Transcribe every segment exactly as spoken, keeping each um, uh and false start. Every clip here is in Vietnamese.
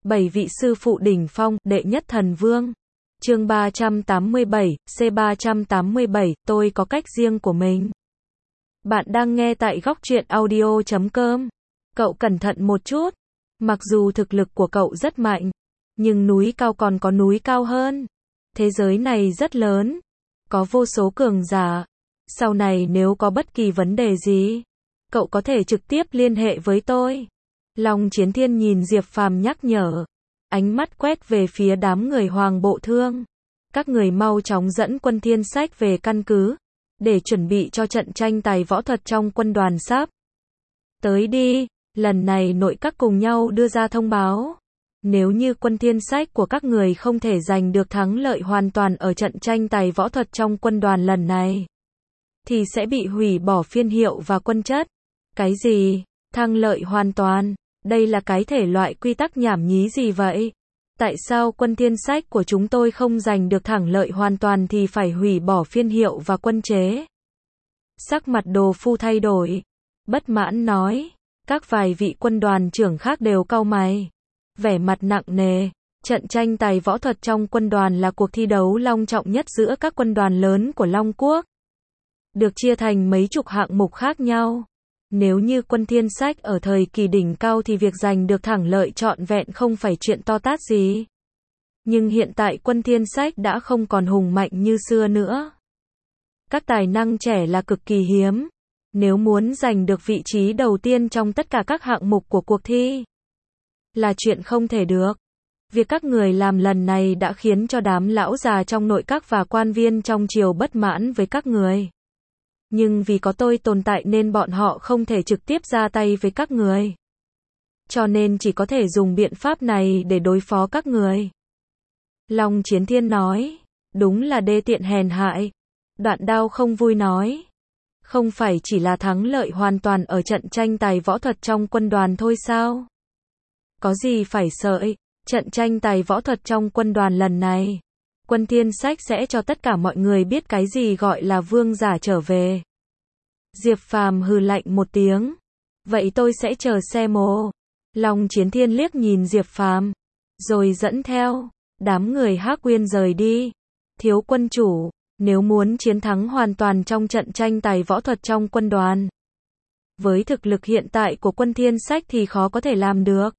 Bảy vị sư phụ đỉnh phong, đệ nhất thần vương. Chương ba trăm tám mươi bảy, C ba trăm tám mươi bảy, tôi có cách riêng của mình. Bạn đang nghe tại góc truyện audio chấm com. Cậu cẩn thận một chút. Mặc dù thực lực của cậu rất mạnh, nhưng núi cao còn có núi cao hơn. Thế giới này rất lớn, có vô số cường giả. Sau này nếu có bất kỳ vấn đề gì, cậu có thể trực tiếp liên hệ với tôi. Long Chiến Thiên nhìn Diệp Phàm nhắc nhở, ánh mắt quét về phía đám người Hoàng Bộ Thương. Các người mau chóng dẫn quân Thiên Sách về căn cứ, để chuẩn bị cho trận tranh tài võ thuật trong quân đoàn sắp tới đi. Lần này nội các cùng nhau đưa ra thông báo. Nếu như quân Thiên Sách của các người không thể giành được thắng lợi hoàn toàn ở trận tranh tài võ thuật trong quân đoàn lần này, thì sẽ bị hủy bỏ phiên hiệu và quân chất. Cái gì? Thắng lợi hoàn toàn? Đây là cái thể loại quy tắc nhảm nhí gì vậy? Tại sao quân Thiên Sách của chúng tôi không giành được thắng lợi hoàn toàn thì phải hủy bỏ phiên hiệu và quân chế? Sắc mặt Đồ Phu thay đổi, bất mãn nói. Các vài vị quân đoàn trưởng khác đều cau mày, vẻ mặt nặng nề. Trận tranh tài võ thuật trong quân đoàn là cuộc thi đấu long trọng nhất giữa các quân đoàn lớn của Long Quốc, được chia thành mấy chục hạng mục khác nhau. Nếu như quân Thiên Sách ở thời kỳ đỉnh cao thì việc giành được thắng lợi trọn vẹn không phải chuyện to tát gì. Nhưng hiện tại quân Thiên Sách đã không còn hùng mạnh như xưa nữa. Các tài năng trẻ là cực kỳ hiếm. Nếu muốn giành được vị trí đầu tiên trong tất cả các hạng mục của cuộc thi, là chuyện không thể được. Việc các người làm lần này đã khiến cho đám lão già trong nội các và quan viên trong triều bất mãn với các người. Nhưng vì có tôi tồn tại nên bọn họ không thể trực tiếp ra tay với các người. Cho nên chỉ có thể dùng biện pháp này để đối phó các người. Long Chiến Thiên nói, đúng là đê tiện hèn hại. Đoạn Đao không vui nói, không phải chỉ là thắng lợi hoàn toàn ở trận tranh tài võ thuật trong quân đoàn thôi sao? Có gì phải sợ? Trận tranh tài võ thuật trong quân đoàn lần này, quân Thiên Sách sẽ cho tất cả mọi người biết cái gì gọi là vương giả trở về. Diệp Phàm hừ lạnh một tiếng. Vậy tôi sẽ chờ xem ồ. Long Chiến Thiên liếc nhìn Diệp Phàm, rồi dẫn theo đám người Hắc Uyên rời đi. Thiếu quân chủ, nếu muốn chiến thắng hoàn toàn trong trận tranh tài võ thuật trong quân đoàn, với thực lực hiện tại của quân Thiên Sách thì khó có thể làm được.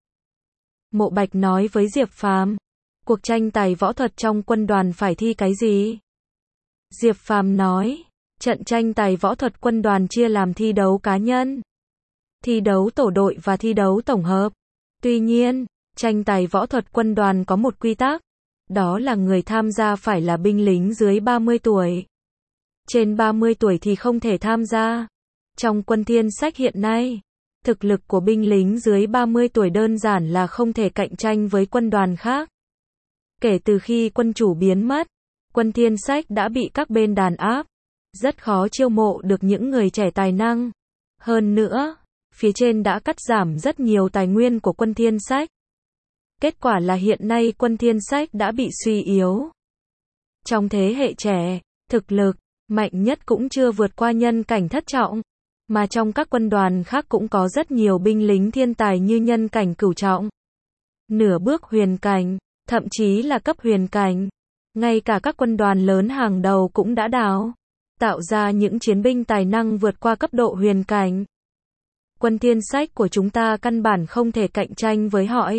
Mộ Bạch nói với Diệp Phàm, cuộc tranh tài võ thuật trong quân đoàn phải thi cái gì? Diệp Phàm nói, trận tranh tài võ thuật quân đoàn chia làm thi đấu cá nhân, thi đấu tổ đội và thi đấu tổng hợp. Tuy nhiên, tranh tài võ thuật quân đoàn có một quy tắc, đó là người tham gia phải là binh lính dưới ba mươi tuổi. Trên ba mươi tuổi thì không thể tham gia. Trong quân Thiên Sách hiện nay, thực lực của binh lính dưới ba mươi tuổi đơn giản là không thể cạnh tranh với quân đoàn khác. Kể từ khi quân chủ biến mất, quân Thiên Sách đã bị các bên đàn áp, rất khó chiêu mộ được những người trẻ tài năng. Hơn nữa, phía trên đã cắt giảm rất nhiều tài nguyên của quân Thiên Sách. Kết quả là hiện nay quân Thiên Sách đã bị suy yếu. Trong thế hệ trẻ, thực lực mạnh nhất cũng chưa vượt qua nhân cảnh thất trọng, mà trong các quân đoàn khác cũng có rất nhiều binh lính thiên tài như nhân cảnh cửu trọng, nửa bước huyền cảnh, thậm chí là cấp huyền cảnh. Ngay cả các quân đoàn lớn hàng đầu cũng đã đào tạo ra những chiến binh tài năng vượt qua cấp độ huyền cảnh. Quân Thiên Sách của chúng ta căn bản không thể cạnh tranh với họ.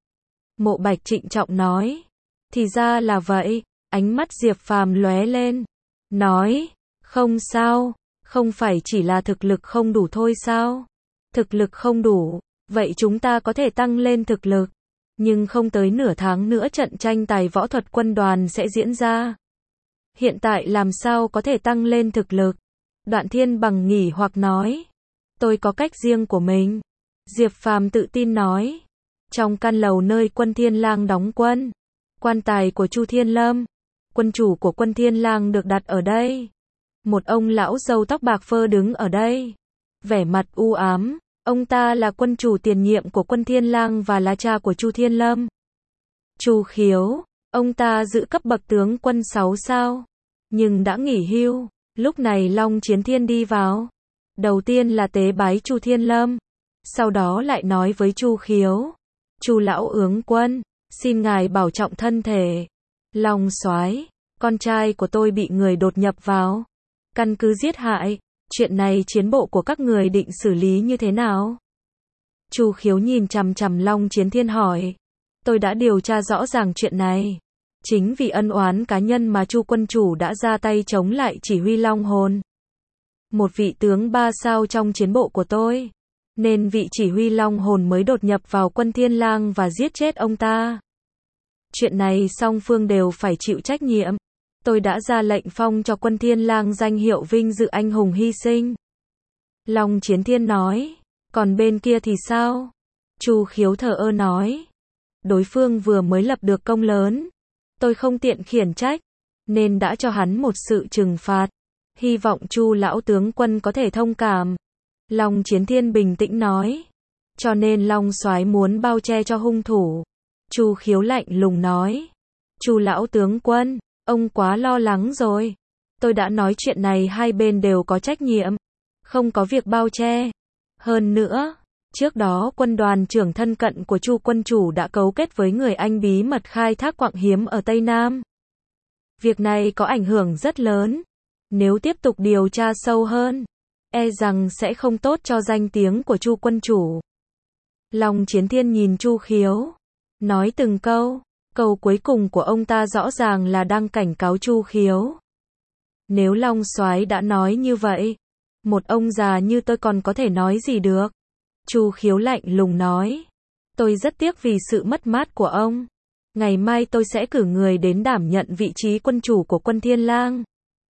Mộ Bạch trịnh trọng nói, thì ra là vậy. Ánh mắt Diệp Phàm lóe lên, nói, không sao, không phải chỉ là thực lực không đủ thôi sao? Thực lực không đủ, vậy chúng ta có thể tăng lên thực lực, nhưng không tới nửa tháng nữa trận tranh tài võ thuật quân đoàn sẽ diễn ra. Hiện tại làm sao có thể tăng lên thực lực? Đoạn Thiên Bằng nghỉ hoặc nói, tôi có cách riêng của mình. Diệp Phàm tự tin nói, trong căn lầu nơi quân Thiên Lang đóng quân, quan tài của Chu Thiên Lâm, quân chủ của quân Thiên Lang được đặt ở đây. Một ông lão râu tóc bạc phơ đứng ở đây, vẻ mặt u ám. Ông ta là quân chủ tiền nhiệm của quân Thiên Lang và là cha của Chu Thiên Lâm. Chu Khiếu, ông ta giữ cấp bậc tướng quân sáu sao, nhưng đã nghỉ hưu. Lúc này Long Chiến Thiên đi vào, đầu tiên là tế bái Chu Thiên Lâm, sau đó lại nói với Chu Khiếu, Chu lão ướng quân, xin ngài bảo trọng thân thể. Long soái, con trai của tôi bị người đột nhập vào, căn cứ giết hại, chuyện này chiến bộ của các người định xử lý như thế nào? Chu Khiếu nhìn chằm chằm Long Chiến Thiên hỏi. Tôi đã điều tra rõ ràng chuyện này. Chính vì ân oán cá nhân mà Chu quân chủ đã ra tay chống lại chỉ huy Long Hồn, một vị tướng ba sao trong chiến bộ của tôi, nên vị chỉ huy Long Hồn mới đột nhập vào quân Thiên Lang và giết chết ông ta. Chuyện này song phương đều phải chịu trách nhiệm. Tôi đã ra lệnh phong cho quân Thiên Lang danh hiệu vinh dự anh hùng hy sinh. Long Chiến Thiên nói. Còn bên kia thì sao? Chu Khiếu thờ ơ nói. Đối phương vừa mới lập được công lớn, tôi không tiện khiển trách, nên đã cho hắn một sự trừng phạt. Hy vọng Chu lão tướng quân có thể thông cảm. Long Chiến Thiên bình tĩnh nói. Cho nên Long soái muốn bao che cho hung thủ. Chu Khiếu lạnh lùng nói. Chu lão tướng quân, ông quá lo lắng rồi. Tôi đã nói chuyện này hai bên đều có trách nhiệm, không có việc bao che. Hơn nữa, trước đó quân đoàn trưởng thân cận của Chu quân chủ đã cấu kết với người Anh bí mật khai thác quặng hiếm ở Tây Nam. Việc này có ảnh hưởng rất lớn. Nếu tiếp tục điều tra sâu hơn, e rằng sẽ không tốt cho danh tiếng của Chu quân chủ. Long Chiến Thiên nhìn Chu Khiếu, nói từng câu. Câu cuối cùng của ông ta rõ ràng là đang cảnh cáo Chu Khiếu. Nếu Long soái đã nói như vậy, một ông già như tôi còn có thể nói gì được? Chu Khiếu lạnh lùng nói. Tôi rất tiếc vì sự mất mát của ông. Ngày mai tôi sẽ cử người đến đảm nhận vị trí quân chủ của quân Thiên Lang.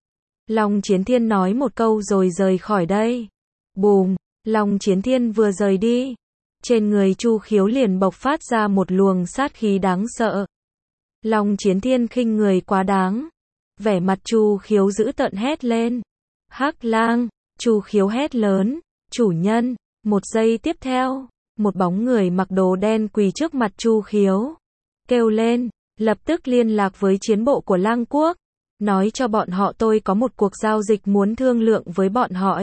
Long Chiến Thiên nói một câu rồi rời khỏi đây. Bùm, Long Chiến Thiên vừa rời đi, trên người Chu Khiếu liền bộc phát ra một luồng sát khí đáng sợ. Long Chiến Thiên khinh người quá đáng. Vẻ mặt Chu Khiếu dữ tợn hét lên. Hắc Lang, Chu Khiếu hét lớn. Chủ nhân, một giây tiếp theo, một bóng người mặc đồ đen quỳ trước mặt Chu Khiếu. Kêu lên, lập tức liên lạc với chiến bộ của Lang Quốc. Nói cho bọn họ tôi có một cuộc giao dịch muốn thương lượng với bọn họ.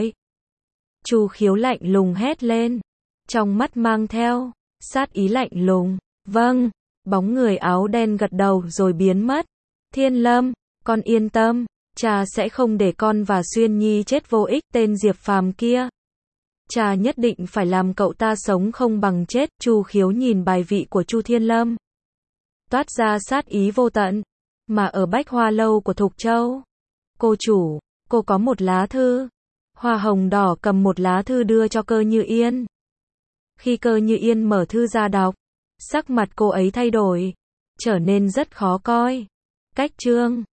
Chu Khiếu lạnh lùng hét lên. Trong mắt mang theo sát ý lạnh lùng. Vâng, bóng người áo đen gật đầu rồi biến mất. Thiên Lâm, con yên tâm, cha sẽ không để con và Xuyên Nhi chết vô ích. Tên Diệp Phàm kia, cha nhất định phải làm cậu ta sống không bằng chết. Chu Khiếu nhìn bài vị của Chu Thiên Lâm, toát ra sát ý vô tận. Mà ở Bách Hoa Lâu của Thục Châu, cô chủ, cô có một lá thư. Hoa hồng đỏ cầm một lá thư đưa cho Cơ Như Yên. Khi Cơ Như Yên mở thư ra đọc, sắc mặt cô ấy thay đổi, trở nên rất khó coi. Cách chương